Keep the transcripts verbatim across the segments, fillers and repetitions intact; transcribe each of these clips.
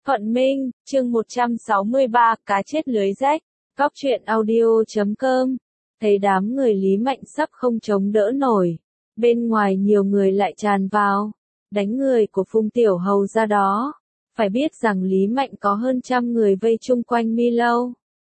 Thuận Minh, chương một trăm sáu mươi ba, cá chết lưới rách, Cóc truyện audio chấm com. Thấy đám người Lý Mạnh sắp không chống đỡ nổi, bên ngoài nhiều người lại tràn vào, đánh người của Phùng Tiểu Hầu ra đó. Phải biết rằng Lý Mạnh có hơn trăm người vây chung quanh Mi Lâu,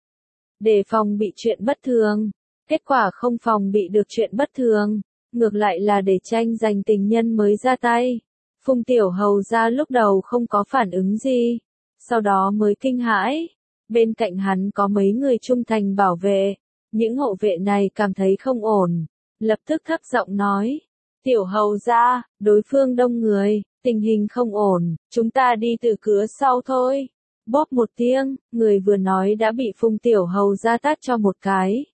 để phòng bị chuyện bất thường. Kết quả không phòng bị được chuyện bất thường, ngược lại là để tranh giành tình nhân mới ra tay. Phùng Tiểu Hầu ra lúc đầu không có phản ứng gì, sau đó mới kinh hãi. Bên cạnh hắn có mấy người trung thành bảo vệ, những hộ vệ này cảm thấy không ổn, lập tức thấp giọng nói: Tiểu Hầu ra, đối phương đông người, tình hình không ổn, chúng ta đi từ cửa sau thôi. Bóp một tiếng, người vừa nói đã bị Phùng Tiểu Hầu ra tát cho một cái.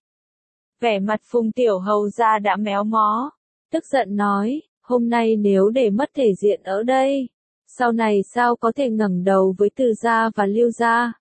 Vẻ mặt Phùng Tiểu Hầu ra đã méo mó, tức giận nói: hôm nay nếu để mất thể diện ở đây, sau này sao có thể ngẩng đầu với Từ gia và Lưu gia.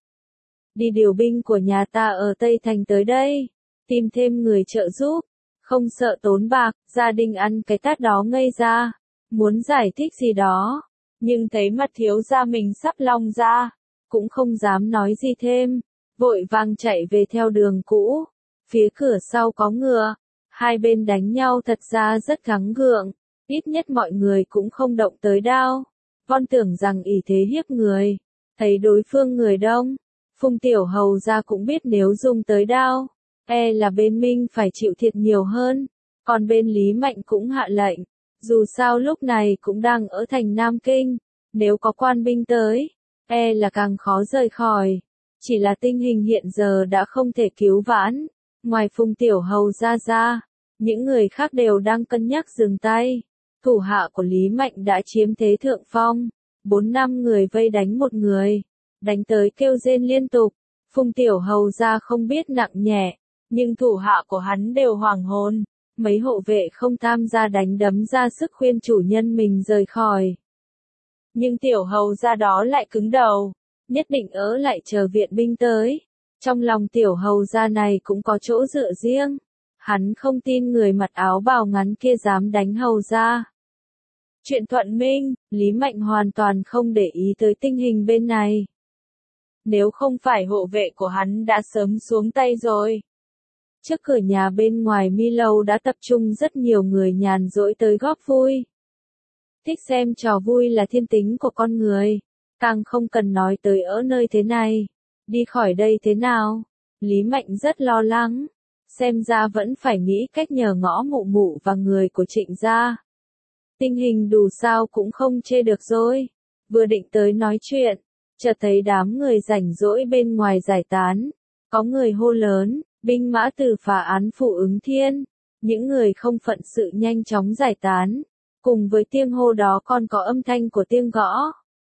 Đi điều binh của nhà ta ở Tây Thành tới đây, tìm thêm người trợ giúp, không sợ tốn bạc. Gia đình ăn cái tát đó ngây ra, muốn giải thích gì đó, nhưng thấy mặt thiếu gia mình sắp long ra, cũng không dám nói gì thêm, vội vàng chạy về theo đường cũ. Phía cửa sau có ngựa, hai bên đánh nhau thật ra rất gắng gượng, ít nhất mọi người cũng không động tới đao, von tưởng rằng ỷ thế hiếp người. Thấy đối phương người đông, Phùng Tiểu Hầu ra cũng biết nếu dùng tới đao, e là bên Minh phải chịu thiệt nhiều hơn, còn bên Lý Mạnh cũng hạ lệnh, dù sao lúc này cũng đang ở thành Nam Kinh, nếu có quan binh tới, e là càng khó rời khỏi. Chỉ là tình hình hiện giờ đã không thể cứu vãn, ngoài Phùng Tiểu Hầu ra ra, những người khác đều đang cân nhắc dừng tay. Thủ hạ của Lý Mạnh đã chiếm thế thượng phong, bốn năm người vây đánh một người, đánh tới kêu rên liên tục. Phùng Tiểu Hầu ra không biết nặng nhẹ, nhưng thủ hạ của hắn đều hoảng hồn. Mấy hộ vệ không tham gia đánh đấm ra sức khuyên chủ nhân mình rời khỏi. Nhưng Tiểu Hầu ra đó lại cứng đầu, nhất định ở lại chờ viện binh tới. Trong lòng Tiểu Hầu ra này cũng có chỗ dựa riêng. Hắn không tin người mặc áo bào ngắn kia dám đánh Hầu ra. Chuyện Thuận Minh, Lý Mạnh hoàn toàn không để ý tới tình hình bên này. Nếu không phải hộ vệ của hắn đã sớm xuống tay rồi. Trước cửa nhà bên ngoài Mi Lâu đã tập trung rất nhiều người nhàn rỗi tới góp vui. Thích xem trò vui là thiên tính của con người, càng không cần nói tới ở nơi thế này. Đi khỏi đây thế nào? Lý Mạnh rất lo lắng, xem ra vẫn phải nghĩ cách nhờ ngõ mụ mụ và người của Trịnh gia. Tình hình dù sao cũng không chê được rồi. Vừa định tới nói chuyện, chợt thấy đám người rảnh rỗi bên ngoài giải tán. Có người hô lớn: binh mã từ phá án phụ ứng thiên. Những người không phận sự nhanh chóng giải tán. Cùng với tiếng hô đó còn có âm thanh của tiếng gõ.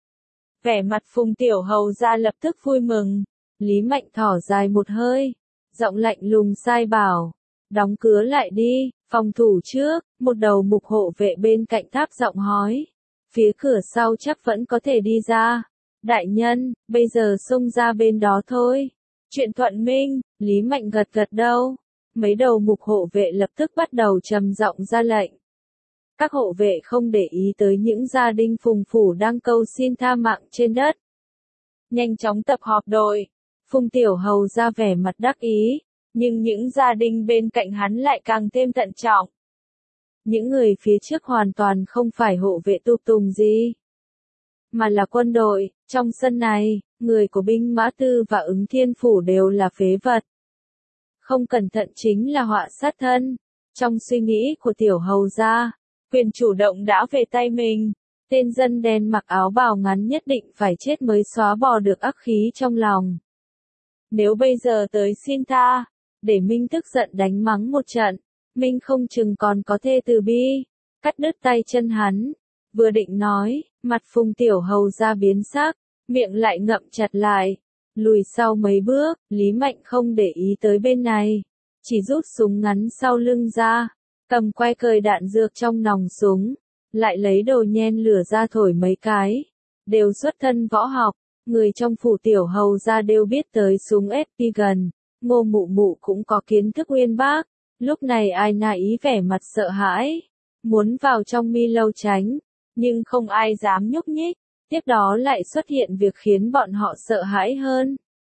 Vẻ mặt Phùng Tiểu Hầu ra lập tức vui mừng. Lý Mạnh thở dài một hơi, giọng lạnh lùng sai bảo: đóng cửa lại đi, phòng thủ trước. Một đầu mục hộ vệ bên cạnh tháp giọng hói: phía cửa sau chắc vẫn có thể đi ra. Đại nhân, bây giờ xông ra bên đó thôi. Chuyện Thuận Minh, Lý Mạnh gật gật đầu. Mấy đầu mục hộ vệ lập tức bắt đầu trầm giọng ra lệnh. Các hộ vệ không để ý tới những gia đình Phùng phủ đang cầu xin tha mạng trên đất, nhanh chóng tập họp đội. Phùng Tiểu Hầu ra vẻ mặt đắc ý, nhưng những gia đình bên cạnh hắn lại càng thêm thận trọng. Những người phía trước hoàn toàn không phải hộ vệ tụp tùng gì, mà là quân đội. Trong sân này, người của binh mã tư và ứng thiên phủ đều là phế vật. Không cẩn thận chính là họa sát thân. Trong suy nghĩ của Tiểu Hầu gia, quyền chủ động đã về tay mình. Tên dân đen mặc áo bào ngắn nhất định phải chết mới xóa bỏ được ác khí trong lòng. Nếu bây giờ tới xin tha, để Minh tức giận đánh mắng một trận, Minh không chừng còn có thể từ bi, cắt đứt tay chân hắn. Vừa định nói, mặt Phùng Tiểu Hầu ra biến sắc, miệng lại ngậm chặt lại, lùi sau mấy bước. Lý Mạnh không để ý tới bên này, chỉ rút súng ngắn sau lưng ra, cầm que cời đạn dược trong nòng súng, lại lấy đồ nhen lửa ra thổi mấy cái. Đều xuất thân võ học, người trong phủ Tiểu Hầu ra đều biết tới súng ép pê gần. Ngô mụ mụ cũng có kiến thức uyên bác. Lúc này ai nà ý vẻ mặt sợ hãi, muốn vào trong Mi Lâu tránh, nhưng không ai dám nhúc nhích. Tiếp đó lại xuất hiện việc khiến bọn họ sợ hãi hơn.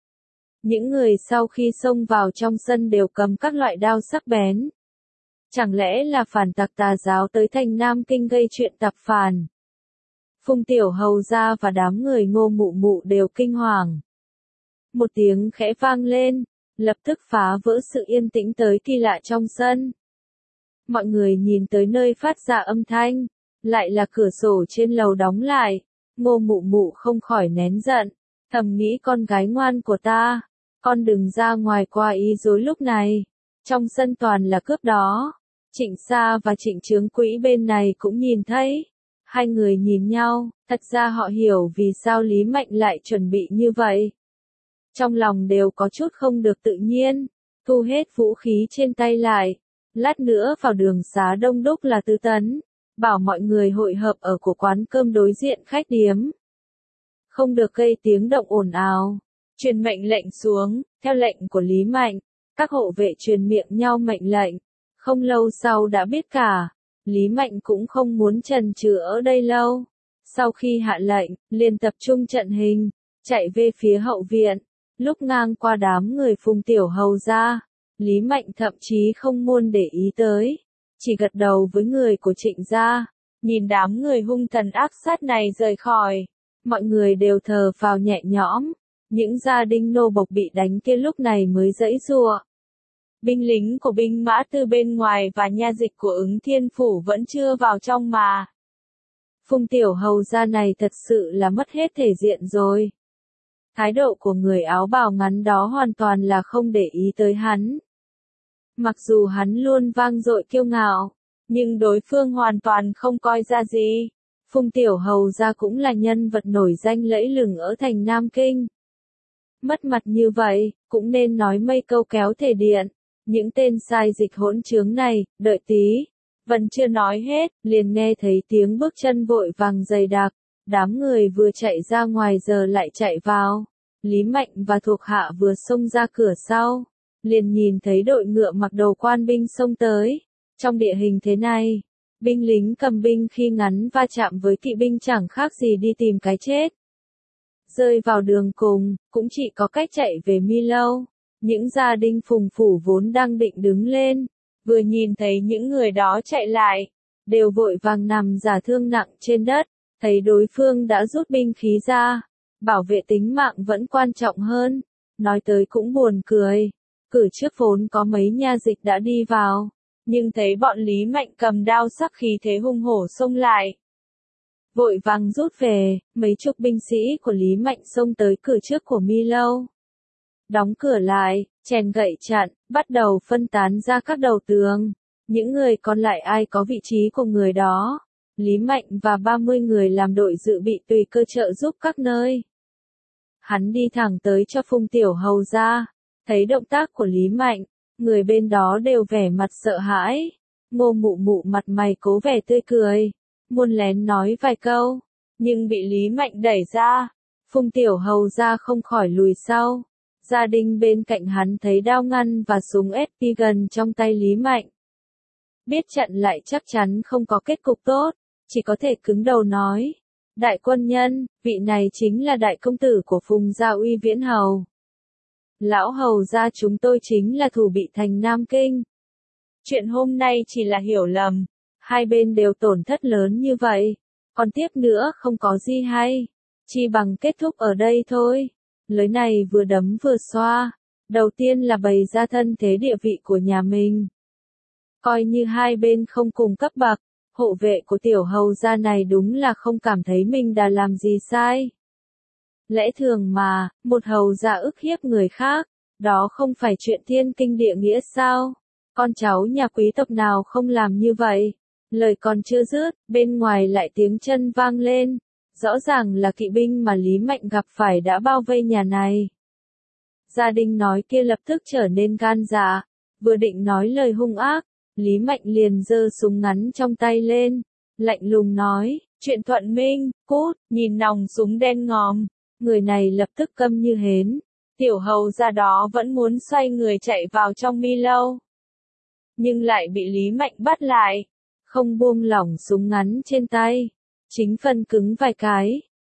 Những người sau khi xông vào trong sân đều cầm các loại đao sắc bén. Chẳng lẽ là phản tặc tà giáo tới thành Nam Kinh gây chuyện tạp phản? Phùng Tiểu Hầu gia và đám người Ngô Mụ Mụ đều kinh hoàng. Một tiếng khẽ vang lên, lập tức phá vỡ sự yên tĩnh tới kỳ lạ trong sân. Mọi người nhìn tới nơi phát ra âm thanh, lại là cửa sổ trên lầu đóng lại. Ngô Mụ Mụ không khỏi nén giận, thầm nghĩ con gái ngoan của ta, con đừng ra ngoài qua ý dối lúc này. Trong sân toàn là cướp đó. Trịnh Sa và Trịnh Chướng Quỹ bên này cũng nhìn thấy. Hai người nhìn nhau, thật ra họ hiểu vì sao Lý Mạnh lại chuẩn bị như vậy. Trong lòng đều có chút không được tự nhiên, thu hết vũ khí trên tay lại. Lát nữa vào đường xá đông đúc là Tứ Tấn, bảo mọi người hội hợp ở của quán cơm đối diện khách điếm. Không được gây tiếng động ồn ào. Truyền mệnh lệnh xuống, theo lệnh của Lý Mạnh, các hộ vệ truyền miệng nhau mệnh lệnh. Không lâu sau đã biết cả, Lý Mạnh cũng không muốn chần chừ ở đây lâu. Sau khi hạ lệnh, liền tập trung trận hình, chạy về phía hậu viện. Lúc ngang qua đám người Phùng Tiểu Hầu gia, Lý Mạnh thậm chí không muốn để ý tới, chỉ gật đầu với người của Trịnh gia. Nhìn đám người hung thần ác sát này rời khỏi, mọi người đều thở phào nhẹ nhõm. Những gia đình nô bộc bị đánh kia lúc này mới giãy giụa. Binh lính của binh mã từ bên ngoài và nha dịch của Ứng Thiên Phủ vẫn chưa vào trong mà. Phùng Tiểu Hầu gia này thật sự là mất hết thể diện rồi. Thái độ của người áo bào ngắn đó hoàn toàn là không để ý tới hắn. Mặc dù hắn luôn vang dội kiêu ngạo, nhưng đối phương hoàn toàn không coi ra gì. Phùng Tiểu Hầu gia cũng là nhân vật nổi danh lẫy lừng ở thành Nam Kinh. Mất mặt như vậy, cũng nên nói mấy câu kéo thể điện. Những tên sai dịch hỗn trướng này, đợi tí. Vẫn chưa nói hết, liền nghe thấy tiếng bước chân vội vàng dày đặc. Đám người vừa chạy ra ngoài giờ lại chạy vào. Lý Mạnh và thuộc hạ vừa xông ra cửa sau. Liền nhìn thấy đội ngựa mặc đồ quan binh xông tới. Trong địa hình thế này, binh lính cầm binh khi ngắn va chạm với kỵ binh chẳng khác gì đi tìm cái chết. Rơi vào đường cùng, cũng chỉ có cách chạy về Mi Lâu. Những gia đình Phùng Phủ vốn đang định đứng lên, vừa nhìn thấy những người đó chạy lại, đều vội vàng nằm giả thương nặng trên đất, thấy đối phương đã rút binh khí ra, bảo vệ tính mạng vẫn quan trọng hơn. Nói tới cũng buồn cười, cử trước vốn có mấy nha dịch đã đi vào, nhưng thấy bọn Lý Mạnh cầm đao sắc khí thế hung hổ xông lại. Vội vàng rút về, mấy chục binh sĩ của Lý Mạnh xông tới cửa trước của Mi Lâu. Đóng cửa lại, chèn gậy chặn, bắt đầu phân tán ra các đầu tường. Những người còn lại ai có vị trí của người đó. Lý Mạnh và ba mươi người làm đội dự bị tùy cơ trợ giúp các nơi. Hắn đi thẳng tới cho Phùng Tiểu Hầu gia. Thấy động tác của Lý Mạnh, người bên đó đều vẻ mặt sợ hãi. Ngô Mụ Mụ mặt mày cố vẻ tươi cười, muốn lén nói vài câu, nhưng bị Lý Mạnh đẩy ra. Phùng Tiểu Hầu gia không khỏi lùi sau. Gia đình bên cạnh hắn thấy đao ngăn và súng ép pê gần trong tay Lý Mạnh. Biết chặn lại chắc chắn không có kết cục tốt, chỉ có thể cứng đầu nói. Đại quân nhân, vị này chính là đại công tử của Phùng gia Uy Viễn Hầu. Lão Hầu gia chúng tôi chính là thủ bị thành Nam Kinh. Chuyện hôm nay chỉ là hiểu lầm, hai bên đều tổn thất lớn như vậy, còn tiếp nữa không có gì hay, chỉ bằng kết thúc ở đây thôi. Lưới này vừa đấm vừa xoa, đầu tiên là bày ra thân thế địa vị của nhà mình. Coi như hai bên không cùng cấp bậc, hộ vệ của Tiểu Hầu gia này đúng là không cảm thấy mình đã làm gì sai. Lẽ thường mà, một hầu gia ức hiếp người khác, đó không phải chuyện thiên kinh địa nghĩa sao? Con cháu nhà quý tộc nào không làm như vậy? Lời còn chưa dứt, bên ngoài lại tiếng chân vang lên. Rõ ràng là kỵ binh mà Lý Mạnh gặp phải đã bao vây nhà này. Gia đình nói kia lập tức trở nên gan dạ, vừa định nói lời hung ác, Lý Mạnh liền giơ súng ngắn trong tay lên, lạnh lùng nói, chuyện thuận minh, cút, nhìn nòng súng đen ngòm, người này lập tức câm như hến. Tiểu Hầu gia đó vẫn muốn xoay người chạy vào trong Mi Lâu, nhưng lại bị Lý Mạnh bắt lại, không buông lỏng súng ngắn trên tay. Chính phân cứng vài cái,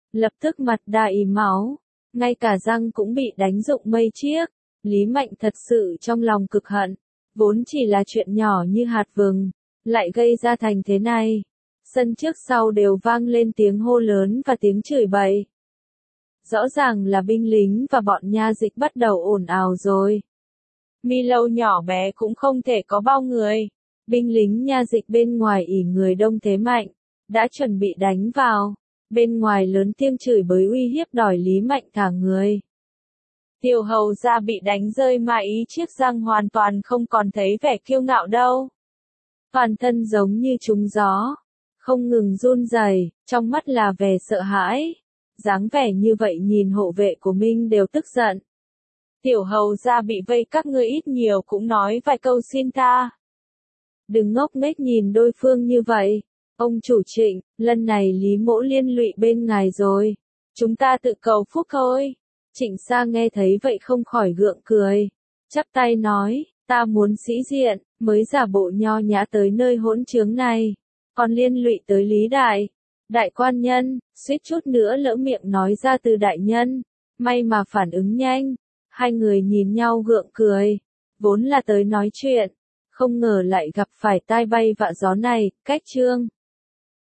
lập tức mặt đầy máu, ngay cả răng cũng bị đánh rụng mây chiếc. Lý Mạnh thật sự trong lòng cực hận, vốn chỉ là chuyện nhỏ như hạt vừng, lại gây ra thành thế này. Sân trước sau đều vang lên tiếng hô lớn và tiếng chửi bậy. Rõ ràng là binh lính và bọn nha dịch bắt đầu ồn ào rồi. Mi Lâu nhỏ bé cũng không thể có bao người. Binh lính nha dịch bên ngoài ỉ người đông thế mạnh, đã chuẩn bị đánh vào. Bên ngoài lớn tiếng chửi bới uy hiếp đòi Lý Mạnh thả người. Tiểu hầu gia bị đánh rơi mà ý chiếc răng hoàn toàn không còn thấy vẻ kiêu ngạo đâu. Toàn thân giống như trúng gió, không ngừng run rẩy, trong mắt là vẻ sợ hãi. Dáng vẻ như vậy nhìn hộ vệ của Minh đều tức giận. Tiểu hầu gia bị vây các ngươi ít nhiều cũng nói vài câu xin tha. Đừng ngốc nghếch nhìn đối phương như vậy. Ông chủ Trịnh, lần này Lý Mỗ liên lụy bên ngài rồi. Chúng ta tự cầu phúc thôi. Trịnh Sa nghe thấy vậy không khỏi gượng cười. Chắp tay nói, ta muốn sĩ diện, mới giả bộ nho nhã tới nơi hỗn trướng này. Còn liên lụy tới Lý Đại. Đại quan nhân, suýt chút nữa lỡ miệng nói ra từ đại nhân. May mà phản ứng nhanh. Hai người nhìn nhau gượng cười. Vốn là tới nói chuyện. Không ngờ lại gặp phải tai bay vạ gió này, cách chương.